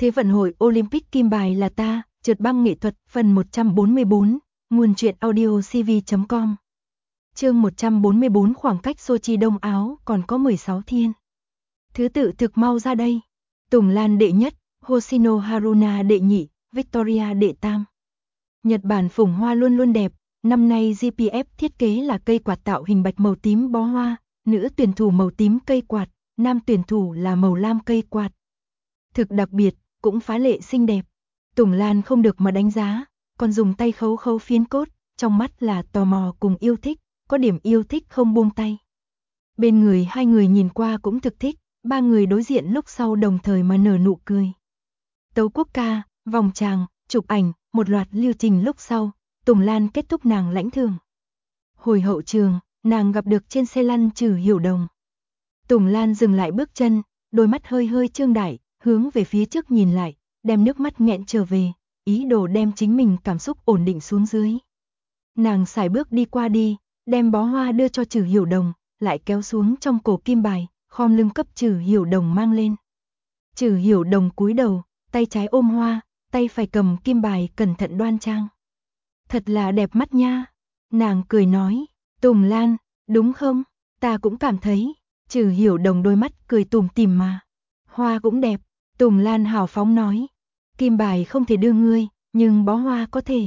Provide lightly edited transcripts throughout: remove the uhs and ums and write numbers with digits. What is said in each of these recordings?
Thế vận hội Olympic kim bài là ta, trượt băng nghệ thuật, phần 144, nguồn truyện audio cv.com. Chương 144 khoảng cách Sochi Đông Áo còn có 16 thiên. Thứ tự thực mau ra đây. Tùng Lan đệ nhất, Hoshino Haruna đệ nhị, Victoria đệ tam. Nhật Bản phủng hoa luôn luôn đẹp, năm nay GPF thiết kế là cây quạt tạo hình bạch màu tím bó hoa, nữ tuyển thủ màu tím cây quạt, nam tuyển thủ là màu lam cây quạt. Thực đặc biệt, cũng phá lệ xinh đẹp. Tùng Lan không được mà đánh giá, còn dùng tay khấu khấu phiến cốt, trong mắt là tò mò cùng yêu thích, có điểm yêu thích không buông tay. Bên người hai người nhìn qua cũng thực thích, ba người đối diện lúc sau đồng thời mà nở nụ cười. Tấu quốc ca, vòng tràng, chụp ảnh, một loạt lưu trình lúc sau, Tùng Lan kết thúc nàng lãnh thưởng. Hồi hậu trường, nàng gặp được trên xe lăn Trử Hiểu Đồng. Tùng Lan dừng lại bước chân, đôi mắt hơi hơi trương đại, hướng về phía trước nhìn lại, đem nước mắt nghẹn trở về, ý đồ đem chính mình cảm xúc ổn định xuống dưới. Nàng sải bước đi qua đi, đem bó hoa đưa cho Trử Hiểu Đồng, lại kéo xuống trong cổ kim bài, khom lưng cấp Trử Hiểu Đồng mang lên. Trử Hiểu Đồng cúi đầu, tay trái ôm hoa, tay phải cầm kim bài cẩn thận đoan trang. Thật là đẹp mắt nha. Nàng cười nói, Tùng Lan, đúng không? Ta cũng cảm thấy. Trử Hiểu Đồng đôi mắt cười tủm tỉm mà. Hoa cũng đẹp. Tùng Lan hào phóng nói. Kim bài không thể đưa ngươi, nhưng bó hoa có thể.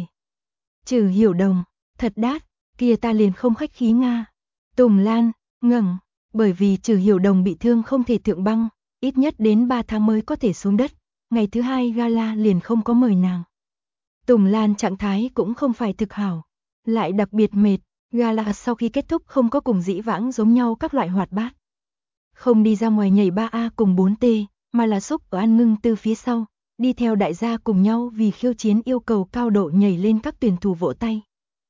Trử Hiểu Đồng, thật đắt, kia ta liền không khách khí nga. Tùng Lan, ngẩng, bởi vì Trử Hiểu Đồng bị thương không thể thượng băng, ít nhất đến 3 tháng mới có thể xuống đất. Ngày thứ hai gala liền không có mời nàng. Tùng Lan trạng thái cũng không phải thực hảo, lại đặc biệt mệt, gala sau khi kết thúc không có cùng dĩ vãng giống nhau các loại hoạt bát. Không đi ra ngoài nhảy 3A cùng 4T, mà là xúc ở An Ngưng Tư phía sau, đi theo đại gia cùng nhau vì khiêu chiến yêu cầu cao độ nhảy lên các tuyển thủ vỗ tay.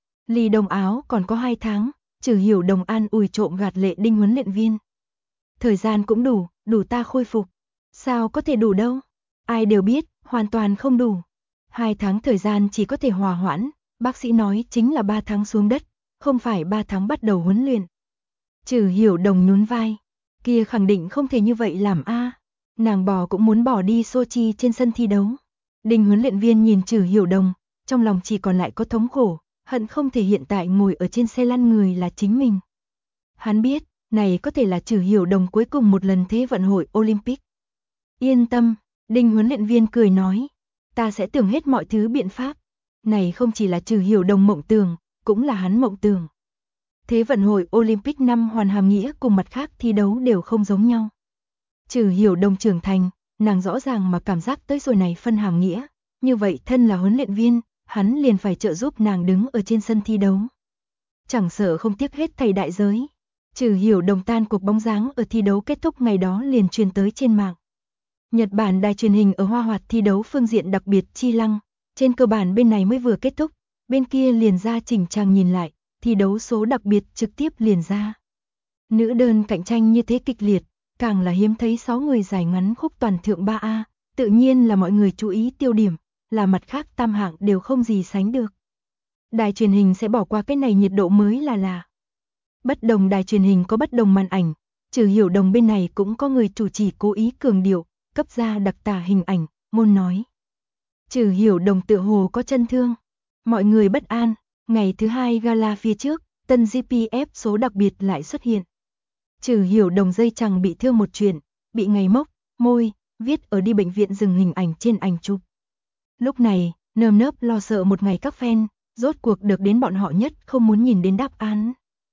Ly Đông Áo còn có 2 tháng, Trử Hiểu Đồng an ủi trộm gạt Lệ Đinh huấn luyện viên. Thời gian cũng đủ ta khôi phục. Sao có thể đủ đâu? Ai đều biết, hoàn toàn không đủ. 2 tháng thời gian chỉ có thể hòa hoãn, bác sĩ nói chính là 3 tháng xuống đất, không phải 3 tháng bắt đầu huấn luyện. Trử Hiểu Đồng nhún vai, kia khẳng định không thể như vậy làm a. Nàng bò cũng muốn bỏ đi Sochi trên sân thi đấu. Đinh huấn luyện viên nhìn Trử Hiểu Đồng, trong lòng chỉ còn lại có thống khổ, hận không thể hiện tại ngồi ở trên xe lăn người là chính mình. Hắn biết, này có thể là Trử Hiểu Đồng cuối cùng một lần thế vận hội Olympic. Yên tâm, Đinh huấn luyện viên cười nói, ta sẽ tưởng hết mọi thứ biện pháp. Này không chỉ là Trử Hiểu Đồng mộng tưởng, cũng là hắn mộng tưởng. Thế vận hội Olympic năm hoàn hàm nghĩa cùng mặt khác thi đấu đều không giống nhau. Trử Hiểu Đồng trưởng thành, nàng rõ ràng mà cảm giác tới rồi này phân hàm nghĩa. Như vậy thân là huấn luyện viên, hắn liền phải trợ giúp nàng đứng ở trên sân thi đấu. Chẳng sợ không tiếc hết thảy đại giới. Trử Hiểu Đồng tan cuộc bóng dáng ở thi đấu kết thúc ngày đó liền truyền tới trên mạng. Nhật Bản đài truyền hình ở Hoa Hoạt thi đấu phương diện đặc biệt chi lăng, trên cơ bản bên này mới vừa kết thúc, bên kia liền ra chỉnh trang nhìn lại, thi đấu số đặc biệt trực tiếp liền ra. Nữ đơn cạnh tranh như thế kịch liệt, càng là hiếm thấy 6 người giải ngắn khúc toàn thượng 3A, tự nhiên là mọi người chú ý tiêu điểm, là mặt khác tam hạng đều không gì sánh được. Đài truyền hình sẽ bỏ qua cái này nhiệt độ mới là. Bất đồng đài truyền hình có bất đồng màn ảnh, Trử Hiểu Đồng bên này cũng có người chủ trì cố ý cường điệu, cấp ra đặc tả hình ảnh, môn nói. Trử Hiểu Đồng tựa hồ có chân thương, mọi người bất an, ngày thứ hai gala phía trước, tân GPF số đặc biệt lại xuất hiện. Trử Hiểu Đồng dây chằng bị thương một chuyện, bị ngày mốc, môi, viết ở đi bệnh viện dừng hình ảnh trên ảnh chụp. Lúc này, nơm nớp lo sợ một ngày các fan, rốt cuộc được đến bọn họ nhất không muốn nhìn đến đáp án.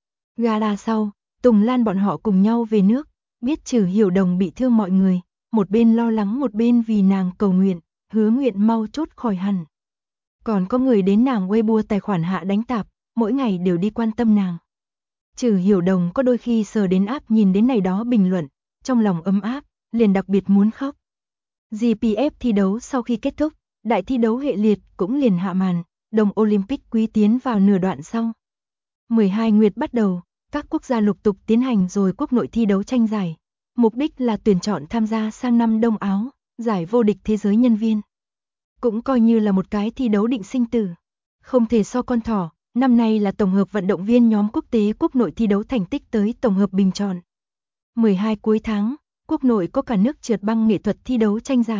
Gala sau, Tùng Lan bọn họ cùng nhau về nước, biết Trử Hiểu Đồng bị thương mọi người, một bên lo lắng một bên vì nàng cầu nguyện, hứa nguyện mau chốt khỏi hẳn. Còn có người đến nàng Weibo tài khoản hạ đánh tạp, mỗi ngày đều đi quan tâm nàng. Trử Hiểu Đồng có đôi khi sờ đến áp nhìn đến này đó bình luận, trong lòng ấm áp, liền đặc biệt muốn khóc. GPF thi đấu sau khi kết thúc, đại thi đấu hệ liệt cũng liền hạ màn, đồng Olympic quý tiến vào nửa đoạn sau. 12 nguyệt bắt đầu, các quốc gia lục tục tiến hành rồi quốc nội thi đấu tranh giải. Mục đích là tuyển chọn tham gia sang năm Đông Áo, giải vô địch thế giới nhân viên. Cũng coi như là một cái thi đấu định sinh tử. Không thể so con thỏ, năm nay là tổng hợp vận động viên nhóm quốc tế quốc nội thi đấu thành tích tới tổng hợp bình chọn. 12 cuối tháng, quốc nội có cả nước trượt băng nghệ thuật thi đấu tranh giải.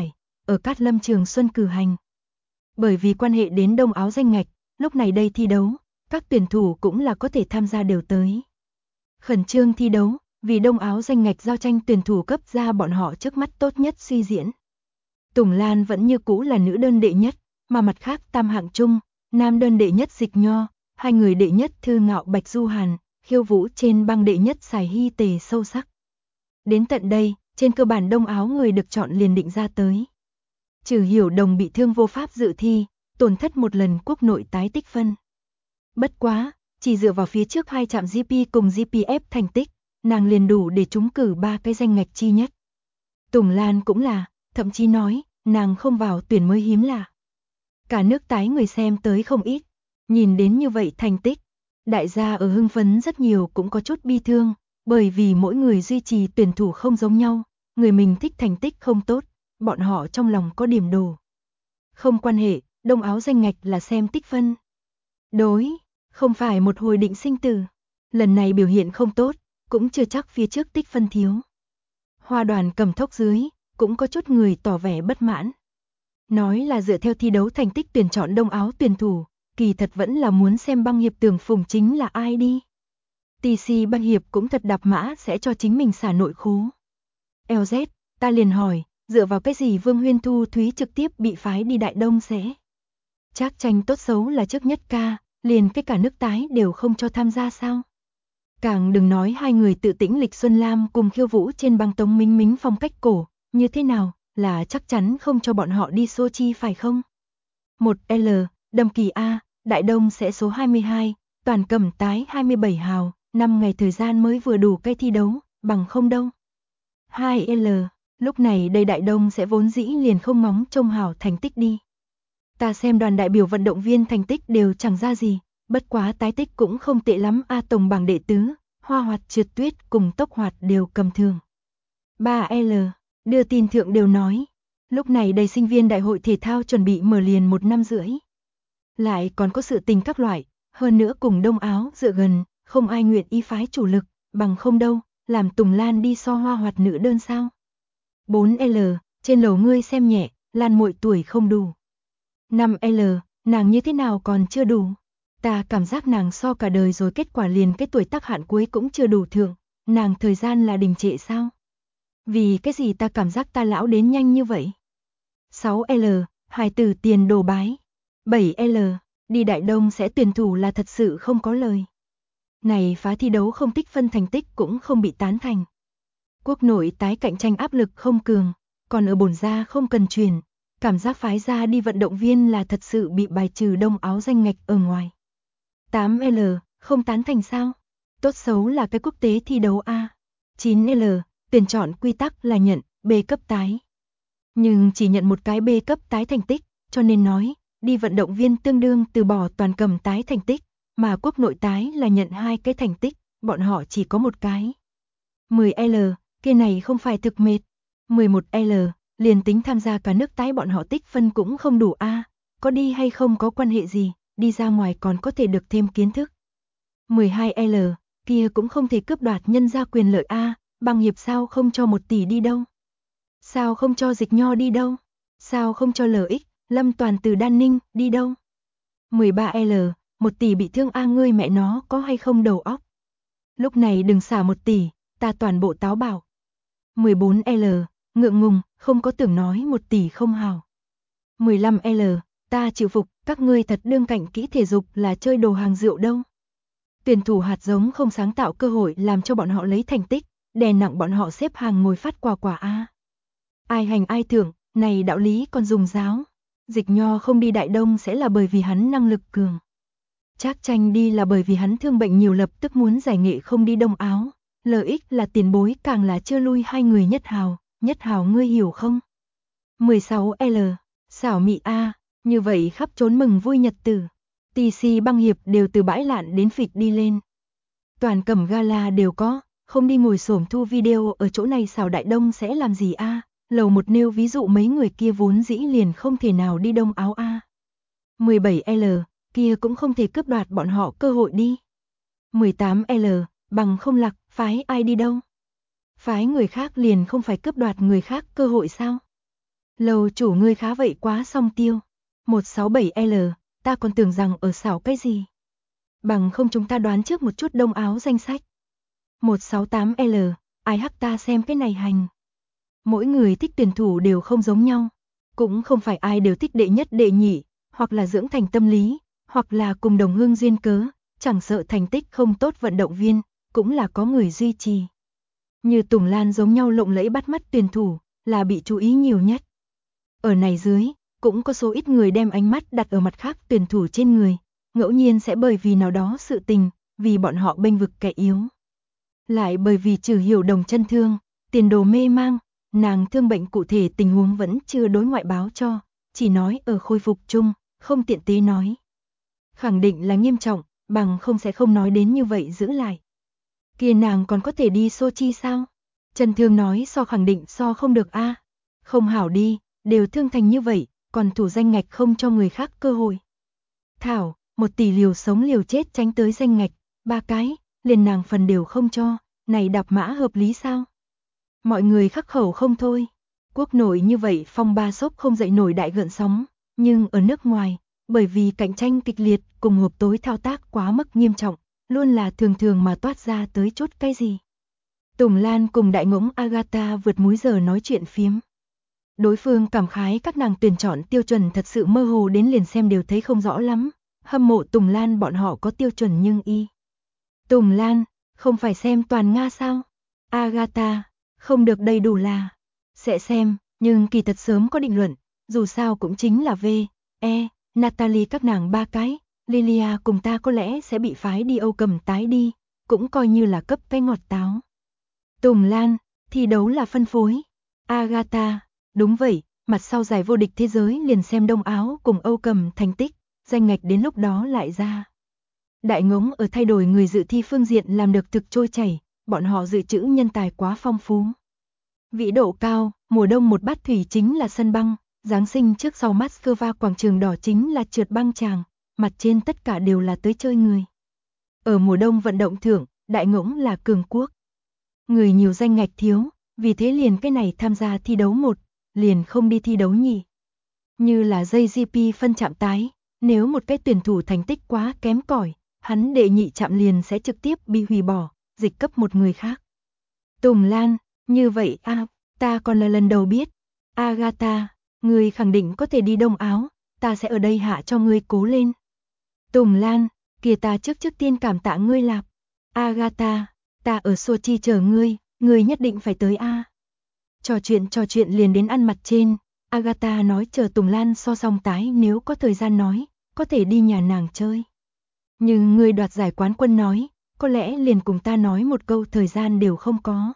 ở Cát Lâm Trường Xuân cử hành. Bởi vì quan hệ đến đông áo danh ngạch, lúc này đây thi đấu, các tuyển thủ cũng là có thể tham gia đều tới. Khẩn trương thi đấu, vì đông áo danh ngạch giao tranh tuyển thủ cấp ra bọn họ trước mắt tốt nhất suy diễn. Tùng Lan vẫn như cũ là nữ đơn đệ nhất, mà mặt khác tam hạng chung, nam đơn đệ nhất Dịch Nho, hai người đệ nhất Thư Ngạo Bạch Du Hàn, khiêu vũ trên băng đệ nhất Sài Hy Tề Sâu Sắc. Đến tận đây, trên cơ bản đông áo người được chọn liền định ra tới. Trừ Hiểu Đồng bị thương vô pháp dự thi, tổn thất một lần quốc nội tái tích phân. Bất quá, chỉ dựa vào phía trước hai trạm GP cùng GPF thành tích, nàng liền đủ để trúng cử 3 cái danh ngạch chi nhất. Tùng Lan cũng là, thậm chí nói, nàng không vào tuyển mới hiếm lạ. Cả nước tái người xem tới không ít, nhìn đến như vậy thành tích, đại gia ở hưng phấn rất nhiều cũng có chút bi thương, bởi vì mỗi người duy trì tuyển thủ không giống nhau, người mình thích thành tích không tốt, bọn họ trong lòng có điểm đồ. Không quan hệ, đông áo danh ngạch là xem tích phân. Đối, không phải một hồi định sinh tử. Lần này biểu hiện không tốt, cũng chưa chắc phía trước tích phân thiếu. Hoa Đoàn cầm thốc dưới, cũng có chút người tỏ vẻ bất mãn. Nói là dựa theo thi đấu thành tích tuyển chọn đông áo tuyển thủ, kỳ thật vẫn là muốn xem băng hiệp Tưởng Phùng chính là ai đi. TC băng hiệp cũng thật đạp mã sẽ cho chính mình xả nội khố. LZ, ta liền hỏi, dựa vào cái gì Vương Huyên Thu Thúy trực tiếp bị phái đi Đại Đông sẽ? Trác Tranh tốt xấu là trước nhất ca, liền cái cả nước tái đều không cho tham gia sao? Càng đừng nói hai người tự tĩnh Lịch Xuân Lam cùng khiêu vũ trên băng Tống Mính Mính phong cách cổ, như thế nào, là chắc chắn không cho bọn họ đi Sochi phải không? 1L, Đầm Kỳ A, Đại Đông sẽ số 22, toàn cầm tái 27 hào, 5 ngày thời gian mới vừa đủ cây thi đấu, bằng không đâu. 2L, lúc này đây Đại Đông sẽ vốn dĩ liền không móng trông hào thành tích đi. Ta xem đoàn đại biểu vận động viên thành tích đều chẳng ra gì, bất quá tái tích cũng không tệ lắm a. Tổng bảng đệ tứ, hoa hoạt trượt tuyết cùng tốc hoạt đều cầm thường. 3L, đưa tin thượng đều nói, lúc này đầy sinh viên đại hội thể thao chuẩn bị mở liền 1 năm rưỡi. Lại còn có sự tình các loại, hơn nữa cùng đông áo dựa gần, không ai nguyện y phái chủ lực, bằng không đâu, làm Tùng Lan đi so hoa hoạt nữ đơn sao. 4L, trên lầu ngươi xem nhẹ, Lan muội tuổi không đủ. 5L, nàng như thế nào còn chưa đủ. Ta cảm giác nàng so cả đời rồi kết quả liền cái tuổi tác hạn cuối cũng chưa đủ thượng, nàng thời gian là đình trệ sao? Vì cái gì ta cảm giác ta lão đến nhanh như vậy? 6L, hài tử tiền đồ bái. 7L, đi Đại Đông sẽ tuyển thủ là thật sự không có lời. Này phá thi đấu không tích phân thành tích cũng không bị tán thành. Quốc nội tái cạnh tranh áp lực không cường, còn ở bổn gia không cần truyền. Cảm giác phái ra đi vận động viên là thật sự bị bài trừ đông áo danh ngạch ở ngoài. 8L, không tán thành sao? Tốt xấu là cái quốc tế thi đấu A. 9L, tuyển chọn quy tắc là nhận B cấp tái. Nhưng chỉ nhận một cái B cấp tái thành tích, cho nên nói, đi vận động viên tương đương từ bỏ toàn cầm tái thành tích, mà quốc nội tái là nhận 2 cái thành tích, bọn họ chỉ có một cái. 10L, kia này không phải thực mệt. 11L, liền tính tham gia cả nước tái bọn họ tích phân cũng không đủ a, có đi hay không có quan hệ gì, đi ra ngoài còn có thể được thêm kiến thức. 12L, kia cũng không thể cướp đoạt nhân gia quyền lợi a, băng hiệp sao không cho 1 tỷ đi đâu? Sao không cho Dịch Nho đi đâu? Sao không cho LX, Lâm Toàn từ Đan Ninh đi đâu? 13L, 1 tỷ bị thương a, ngươi mẹ nó có hay không đầu óc? Lúc này đừng xả 1 tỷ, ta toàn bộ táo bảo. 14L, ngượng ngùng, không có tưởng nói 1 tỷ không hào. 15L, ta chịu phục, các ngươi thật đương cảnh kỹ thể dục là chơi đồ hàng rượu đâu. Tuyển thủ hạt giống không sáng tạo cơ hội làm cho bọn họ lấy thành tích, đè nặng bọn họ xếp hàng ngồi phát quà a. Ai hành ai thưởng, này đạo lý còn dùng giáo. Dịch Nho không đi Đại Đông sẽ là bởi vì hắn năng lực cường. Trác Tranh đi là bởi vì hắn thương bệnh nhiều lập tức muốn giải nghệ không đi đông áo. LX là tiền bối càng là chưa lui hai người nhất hào ngươi hiểu không? 16L, xảo mị A, như vậy khắp trốn mừng vui nhật tử. TC băng hiệp đều từ bãi lạn đến phịch đi lên. Toàn cầm gala đều có, không đi ngồi xổm thu video ở chỗ này xảo Đại Đông sẽ làm gì a? Lầu một nêu ví dụ mấy người kia vốn dĩ liền không thể nào đi đông áo a. 17L, kia cũng không thể cướp đoạt bọn họ cơ hội đi. 18L, bằng không lạc, phái ai đi đâu? Phái người khác liền không phải cướp đoạt người khác cơ hội sao? Lầu chủ ngươi khá vậy quá song tiêu. 167L, ta còn tưởng rằng ở xảo cái gì. Bằng không chúng ta đoán trước một chút đông áo danh sách. 168L, ai hắc ta xem cái này hành. Mỗi người thích tuyển thủ đều không giống nhau. Cũng không phải ai đều thích đệ nhất đệ nhị, hoặc là dưỡng thành tâm lý, hoặc là cùng đồng hương duyên cớ, chẳng sợ thành tích không tốt vận động viên, cũng là có người duy trì. Như Tùng Lan giống nhau lộng lẫy bắt mắt tuyển thủ, là bị chú ý nhiều nhất. Ở này dưới, cũng có số ít người đem ánh mắt đặt ở mặt khác tuyển thủ trên người, ngẫu nhiên sẽ bởi vì nào đó sự tình, vì bọn họ bênh vực kẻ yếu. Lại bởi vì Trừ Hiểu Đồng chân thương, tiền đồ mê mang, nàng thương bệnh cụ thể tình huống vẫn chưa đối ngoại báo cho, chỉ nói ở khôi phục chung, không tiện tế nói. Khẳng định là nghiêm trọng, bằng không sẽ không nói đến như vậy giữ lại. Kia nàng còn có thể đi Sochi sao? Trần Thương nói so khẳng định so không được a. Không hảo đi, đều thương thành như vậy, còn thủ danh ngạch không cho người khác cơ hội. Thảo, 1 tỷ liều sống liều chết tránh tới danh ngạch, 3 cái, liền nàng phần đều không cho, này đạp mã hợp lý sao? Mọi người khắc khẩu không thôi. Quốc nội như vậy phong ba sốc không dậy nổi đại gợn sóng, nhưng ở nước ngoài, bởi vì cạnh tranh kịch liệt cùng hộp tối thao tác quá mức nghiêm trọng, luôn là thường thường mà toát ra tới chút cái gì. Tùng Lan cùng đại ngỗng Agatha vượt múi giờ nói chuyện phiếm. Đối phương cảm khái các nàng tuyển chọn tiêu chuẩn thật sự mơ hồ đến liền xem đều thấy không rõ lắm, hâm mộ Tùng Lan bọn họ có tiêu chuẩn nhưng y. Tùng Lan, không phải xem toàn Nga sao? Agatha, không được đầy đủ là. Sẽ xem, nhưng kỳ thật sớm có định luận, dù sao cũng chính là V, E, Natalie các nàng 3 cái, Lilia cùng ta có lẽ sẽ bị phái đi Âu Cầm tái đi, cũng coi như là cấp cái ngọt táo. Tùng Lan, thi đấu là phân phối. Agatha, đúng vậy, mặt sau giải vô địch thế giới liền xem Đông Áo cùng Âu Cầm thành tích, danh ngạch đến lúc đó lại ra. Đại ngỗng ở thay đổi người dự thi phương diện làm được thực trôi chảy, bọn họ dự trữ nhân tài quá phong phú. Vĩ độ cao, mùa đông một bát thủy chính là sân băng, Giáng sinh trước sau Moscow quảng trường đỏ chính là trượt băng tràng, mặt trên tất cả đều là tới chơi người. Ở mùa đông vận động thưởng, đại ngỗng là cường quốc. Người nhiều danh ngạch thiếu, vì thế liền cái này tham gia thi đấu 1, liền không đi thi đấu nhì. Như là JGP phân chạm tái, nếu một cái tuyển thủ thành tích quá kém cỏi, hắn đệ nhị chạm liền sẽ trực tiếp bị hủy bỏ, dịch cấp một người khác. Tùng Lan, như vậy ta còn là lần đầu biết. Agatha, ngươi khẳng định có thể đi Đông Áo, ta sẽ ở đây hạ cho ngươi cố lên. Tùng Lan, kìa ta trước tiên cảm tạ ngươi lạp. Agatha, ta ở Sochi chờ ngươi nhất định phải tới a. Trò chuyện liền đến ăn mặt trên, Agatha nói chờ Tùng Lan so xong tái nếu có thời gian nói, có thể đi nhà nàng chơi. Nhưng ngươi đoạt giải quán quân nói, có lẽ liền cùng ta nói một câu thời gian đều không có.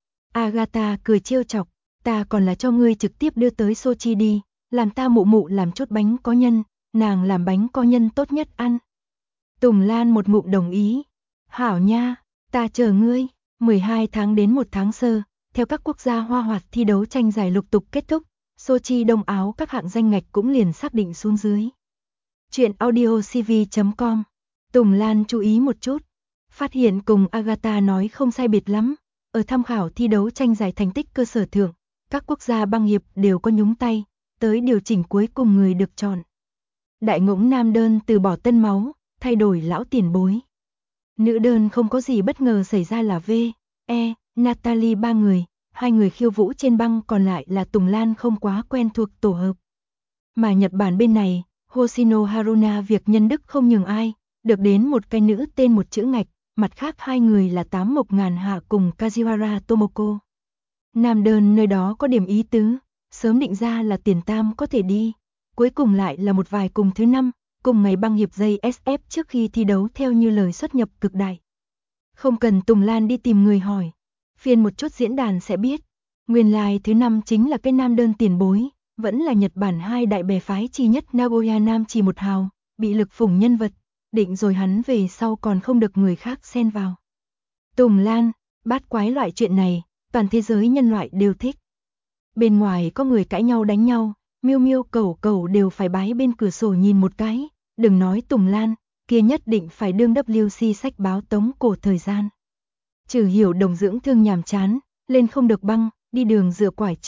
Agatha cười trêu chọc, ta còn là cho ngươi trực tiếp đưa tới Sochi đi, làm ta mụ làm chút bánh có nhân, nàng làm bánh có nhân tốt nhất ăn. Tùng Lan một ngụm đồng ý, hảo nha, ta chờ ngươi. 12 tháng đến 1 tháng sơ, theo các quốc gia hoa hoạt thi đấu tranh giải lục tục kết thúc, Sochi Đông Áo các hạng danh ngạch cũng liền xác định xuống dưới. Chuyện audiocv.com. Tùng Lan chú ý một chút, phát hiện cùng Agatha nói không sai biệt lắm, ở tham khảo thi đấu tranh giải thành tích cơ sở thượng, các quốc gia băng hiệp đều có nhúng tay, tới điều chỉnh cuối cùng người được chọn. Đại ngỗng nam đơn từ bỏ tân máu, thay đổi lão tiền bối. Nữ đơn không có gì bất ngờ xảy ra là V, E, Natalie 3 người, 2 người khiêu vũ trên băng còn lại là Tùng Lan không quá quen thuộc tổ hợp. Mà Nhật Bản bên này, Hoshino Haruna việc nhân đức không nhường ai, được đến một cái nữ tên một chữ ngạch, mặt khác 2 người là Tám Mộc Ngàn Hạ cùng Kajiwara Tomoko. Nam đơn nơi đó có điểm ý tứ, sớm định ra là tiền tam có thể đi, cuối cùng lại là một vài cùng thứ 5, cùng ngày băng hiệp dây SF trước khi thi đấu theo như lời xuất nhập cực đại. Không cần Tùng Lan đi tìm người hỏi, phiên một chút diễn đàn sẽ biết, nguyên lai thứ 5 chính là cái nam đơn tiền bối, vẫn là Nhật Bản 2 đại bè phái chi nhất Nagoya Nam chỉ một hào, bị lực phủng nhân vật, định rồi hắn về sau còn không được người khác xen vào. Tùng Lan, bát quái loại chuyện này, toàn thế giới nhân loại đều thích. Bên ngoài có người cãi nhau đánh nhau, miêu miêu cẩu đều phải bái bên cửa sổ nhìn một cái, đừng nói Tùng Lan, kia nhất định phải đương WC sách báo tống cổ thời gian. Trừ Hiểu Đồng dưỡng thương nhàm chán, lên không được băng, đi đường dựa quải trưởng,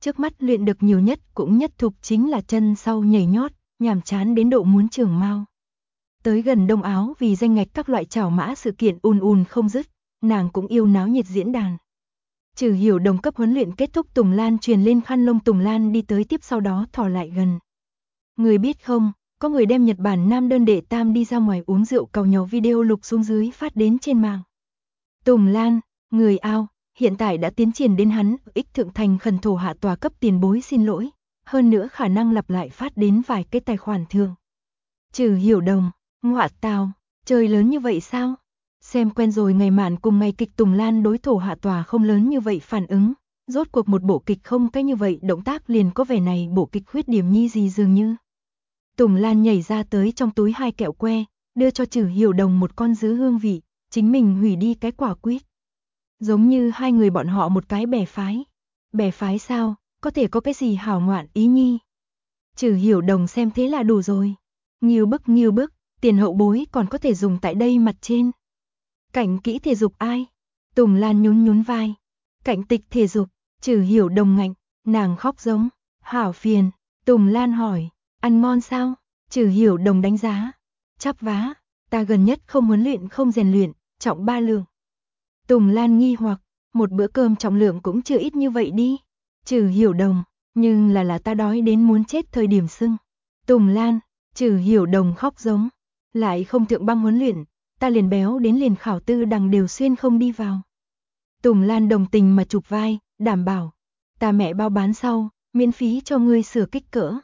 Trước mắt luyện được nhiều nhất cũng nhất thục chính là chân sau nhảy nhót, nhàm chán đến độ muốn chưởng mao. Tới gần Đông Áo vì danh ngạch các loại chảo mã sự kiện ùn không dứt, nàng cũng yêu náo nhiệt diễn đàn. Trừ Hiểu Đồng cấp huấn luyện kết thúc, Tùng Lan truyền lên khăn lông, Tùng Lan đi tới tiếp sau đó thò lại gần. Người biết không, có người đem Nhật Bản nam đơn đệ tam đi ra ngoài uống rượu càu nhau video lục xuống dưới phát đến trên mạng. Tùng Lan, người ao, hiện tại đã tiến triển đến hắn ích thượng thành khẩn thổ hạ tòa cấp tiền bối xin lỗi, hơn nữa khả năng lặp lại phát đến vài cái tài khoản thường. Trừ Hiểu Đồng, ngọa tào, trời lớn như vậy sao? Xem quen rồi ngày mạn cùng ngày kịch, Tùng Lan đối thổ hạ tòa không lớn như vậy phản ứng, rốt cuộc một bộ kịch không cái như vậy động tác liền có vẻ này bộ kịch khuyết điểm nhi gì dường như. Tùng Lan nhảy ra tới trong túi 2 kẹo que, đưa cho Trừ Hiểu Đồng một con dứa hương vị, chính mình hủy đi cái quả quýt. Giống như hai người bọn họ một cái bè phái. Bè phái sao, có thể có cái gì hảo ngoạn ý nhi. Trừ Hiểu Đồng xem thế là đủ rồi. Nghiêu bức, tiền hậu bối còn có thể dùng tại đây mặt trên. Cảnh kỹ thể dục ai? Tùng Lan nhún vai. Cảnh tịch thể dục, Trừ Hiểu Đồng ngạnh, nàng khóc giống. Hảo phiền, Tùng Lan hỏi, ăn ngon sao? Trừ Hiểu Đồng đánh giá. Chắp vá, ta gần nhất không huấn luyện không rèn luyện, trọng 3 lượng. Tùng Lan nghi hoặc, một bữa cơm trọng lượng cũng chưa ít như vậy đi. Trừ Hiểu Đồng, nhưng là ta đói đến muốn chết thời điểm sưng. Tùng Lan, Trừ Hiểu Đồng khóc giống. Lại không thượng băng huấn luyện, ta liền béo đến liền khảo tư đằng đều xuyên không đi vào. Tùng Lan đồng tình mà chụp vai, đảm bảo. Ta mẹ bao bán sau, miễn phí cho ngươi sửa kích cỡ.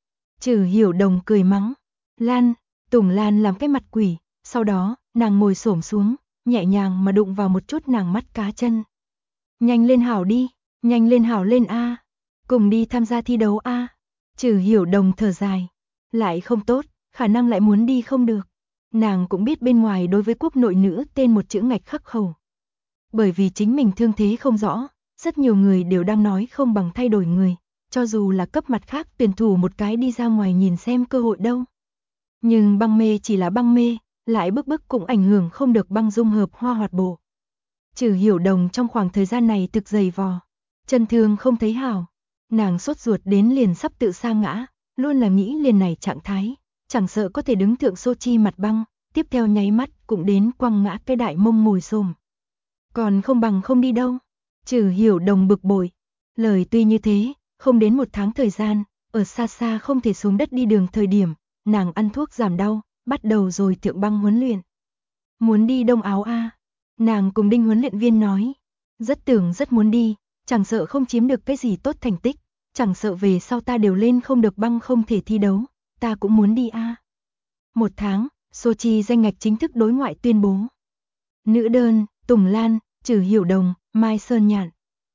Trừ Hiểu Đồng cười mắng. Lan, Tùng Lan làm cái mặt quỷ, sau đó, nàng ngồi xổm xuống, nhẹ nhàng mà đụng vào một chút nàng mắt cá chân. Nhanh lên hảo đi, nhanh lên hảo lên a, cùng đi tham gia thi đấu a. Trừ Hiểu Đồng thở dài, lại không tốt, khả năng lại muốn đi không được. Nàng cũng biết bên ngoài đối với quốc nội nữ tên một chữ ngạch khắc khẩu. Bởi vì chính mình thương thế không rõ, rất nhiều người đều đang nói không bằng thay đổi người, cho dù là cấp mặt khác tuyển thủ một cái đi ra ngoài nhìn xem cơ hội đâu. Nhưng băng mê chỉ là băng mê, lại bức cũng ảnh hưởng không được băng dung hợp hoa hoạt bộ. Trừ Hiểu Đồng trong khoảng thời gian này thực dày vò, chân thương không thấy hảo, nàng sốt ruột đến liền sắp tự sa ngã, luôn là nghĩ liền này trạng thái, chẳng sợ có thể đứng thượng Sochi mặt băng, tiếp theo nháy mắt cũng đến quăng ngã cái đại mông ngồi xổm. Còn không bằng không đi đâu. Trừ Hiểu Đồng bực bội, lời tuy như thế, không đến 1 tháng thời gian, ở xa xa không thể xuống đất đi đường thời điểm, nàng ăn thuốc giảm đau, bắt đầu rồi thượng băng huấn luyện. Muốn đi Đông Áo a? Nàng cùng Đinh huấn luyện viên nói, rất muốn đi, chẳng sợ không chiếm được cái gì tốt thành tích, chẳng sợ về sau ta đều lên không được băng không thể thi đấu, ta cũng muốn đi a. 1 tháng, Sochi danh ngạch chính thức đối ngoại tuyên bố. Nữ đơn, Tùng Lan, Trừ Hiểu Đồng, Mai Sơn Nhạn.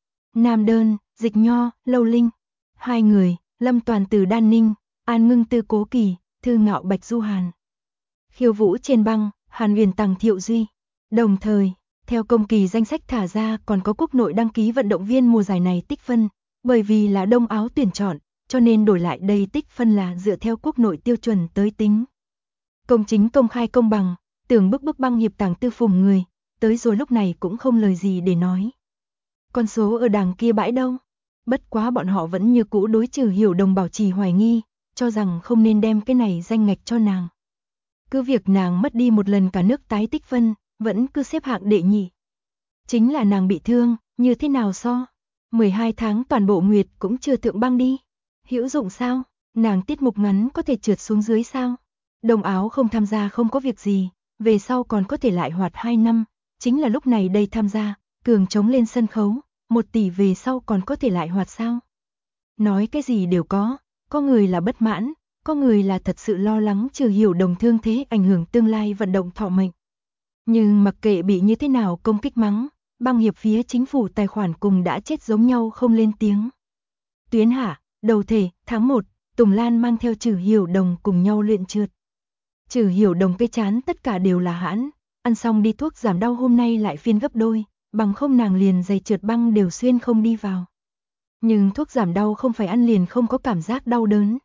Nam đơn, Dịch Nho, Lâu Linh. 2 người, Lâm Toàn từ Đan Ninh, An Ngưng Tư Cố Kỳ, Thư Ngạo Bạch Du Hàn. Khiêu vũ trên băng, Hàn Huyền Tằng Thiệu Duy. Đồng thời, theo công kỳ danh sách thả ra còn có quốc nội đăng ký vận động viên mùa giải này tích phân, bởi vì là Đông Áo tuyển chọn, cho nên đổi lại đây tích phân là dựa theo quốc nội tiêu chuẩn tới tính. Công chính công khai công bằng, tưởng bức băng hiệp tàng tư phùng người, tới rồi lúc này cũng không lời gì để nói. Con số ở đằng kia bãi đâu? Bất quá bọn họ vẫn như cũ đối Trừ Hiểu Đồng bảo trì hoài nghi, cho rằng không nên đem cái này danh ngạch cho nàng. Cứ việc nàng mất đi một lần cả nước tái tích phân, vẫn cứ xếp hạng đệ nhị. Chính là nàng bị thương, như thế nào so? 12 tháng toàn bộ nguyệt cũng chưa thượng băng đi. Hữu dụng sao? Nàng tiết mục ngắn có thể trượt xuống dưới sao? Đông Áo không tham gia không có việc gì, về sau còn có thể lại hoạt 2 năm, chính là lúc này đây tham gia, cường chống lên sân khấu, 1 tỷ về sau còn có thể lại hoạt sao? Nói cái gì đều có người là bất mãn, có người là thật sự lo lắng Trừ Hiểu Đồng thương thế ảnh hưởng tương lai vận động thọ mệnh. Nhưng mặc kệ bị như thế nào công kích mắng, băng hiệp phía chính phủ tài khoản cùng đã chết giống nhau không lên tiếng. Tuyến hạ, đầu thể, tháng 1, Tùng Lan mang theo Trừ Hiểu Đồng cùng nhau luyện trượt. Trừ Hiểu Đồng cái chán tất cả đều là hãn, ăn xong đi thuốc giảm đau hôm nay lại phiên gấp đôi, bằng không nàng liền giày trượt băng đều xuyên không đi vào. Nhưng thuốc giảm đau không phải ăn liền không có cảm giác đau đớn.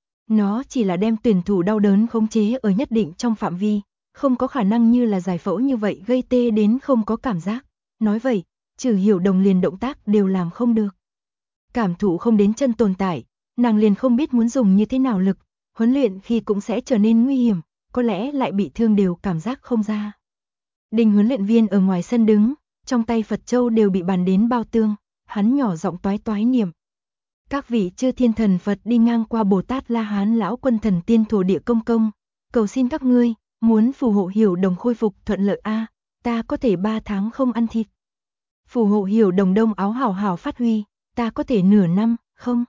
Nó chỉ là đem tuyển thủ đau đớn khống chế ở nhất định trong phạm vi, không có khả năng như là giải phẫu như vậy gây tê đến không có cảm giác. Nói vậy, Trừ Hiểu Đồng liền động tác đều làm không được. cảm thụ không đến chân tồn tại, nàng liền không biết muốn dùng như thế nào lực, huấn luyện khi cũng sẽ trở nên nguy hiểm, có lẽ lại bị thương đều cảm giác không ra. Đinh huấn luyện viên ở ngoài sân đứng, trong tay Phật châu đều bị bàn đến bao tương, hắn nhỏ giọng toái toái niệm. Các vị chư thiên thần Phật đi ngang qua Bồ Tát La Hán lão quân thần tiên thổ địa công công, cầu xin các ngươi, muốn phù hộ Hiểu Đồng khôi phục thuận lợi a, ta có thể 3 tháng không ăn thịt. Phù hộ Hiểu Đồng đông áo hảo hảo phát huy, ta có thể nửa năm, không.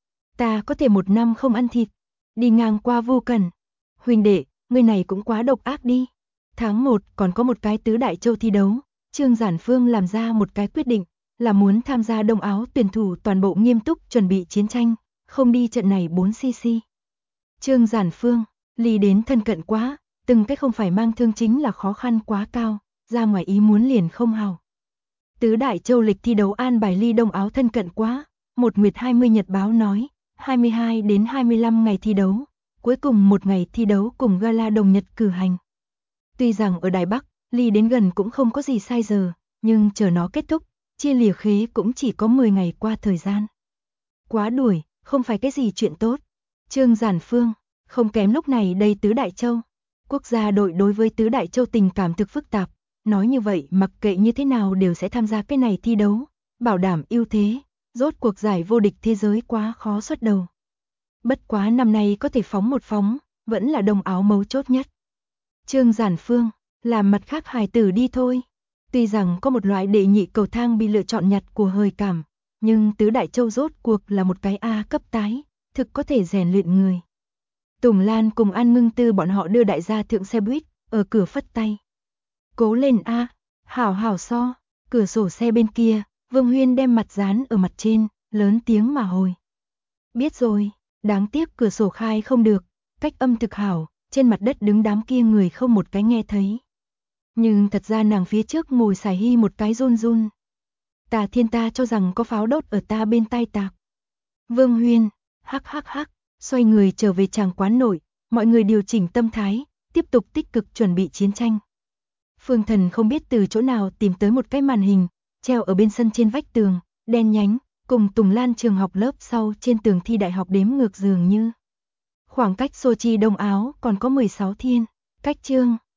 Ta có thể 1 năm không ăn thịt. Đi ngang qua Vô Cẩn. Huynh đệ, người này cũng quá độc ác đi. Tháng 1 còn có một cái tứ đại châu thi đấu, Trương Giản Phương làm ra một cái quyết định, là muốn tham gia đông áo tuyển thủ toàn bộ nghiêm túc chuẩn bị chiến tranh, không đi trận này 4cc. Trương Giản Phương, ly đến thân cận quá, từng cách không phải mang thương chính là khó khăn quá cao, ra ngoài ý muốn liền không hào. Tứ đại châu lịch thi đấu an bài ly đông áo thân cận quá, một Nguyệt 20 nhật báo nói, 22 đến 25 ngày thi đấu, cuối cùng một ngày thi đấu cùng gala đồng nhật cử hành. Tuy rằng ở Đài Bắc, ly đến gần cũng không có gì sai giờ, nhưng chờ nó kết thúc, chia lìa khế cũng chỉ có 10 ngày qua thời gian. Quá đuổi, không phải cái gì chuyện tốt. Trương Giản Phương, không kém lúc này đây tứ đại châu. Quốc gia đội đối với tứ đại châu tình cảm thực phức tạp, nói như vậy mặc kệ như thế nào đều sẽ tham gia cái này thi đấu, bảo đảm ưu thế, rốt cuộc giải vô địch thế giới quá khó xuất đầu. Bất quá năm nay có thể phóng một phóng, vẫn là đồng áo mấu chốt nhất. Trương Giản Phương, làm mặt khác hài tử đi thôi. Tuy rằng có một loại đệ nhị cầu thang bị lựa chọn nhặt của hơi cảm, nhưng tứ đại châu rốt cuộc là một cái A cấp tái, thực có thể rèn luyện người. Tùng Lan cùng An Ngưng Tư bọn họ đưa đại gia thượng xe buýt, ở cửa phất tay. Cố lên a, hảo hảo so, cửa sổ xe bên kia, Vương Huyên đem mặt dán ở mặt trên, lớn tiếng mà hồi. Biết rồi, đáng tiếc cửa sổ khai không được, cách âm thực hảo, trên mặt đất đứng đám kia người không một cái nghe thấy. Nhưng thật ra nàng phía trước ngồi xài hy một cái run run. Tà Thiên ta cho rằng có pháo đốt ở ta bên tai tạc. Vương Huyên, hắc hắc hắc, xoay người trở về tràng quán nội, mọi người điều chỉnh tâm thái, tiếp tục tích cực chuẩn bị chiến tranh. Phương Thần không biết từ chỗ nào tìm tới một cái màn hình, treo ở bên sân trên vách tường, đen nhánh, cùng Tùng Lan trường học lớp sau trên tường thi đại học đếm ngược dường như. Khoảng cách Sochi Đông Áo còn có 16 thiên, cách chương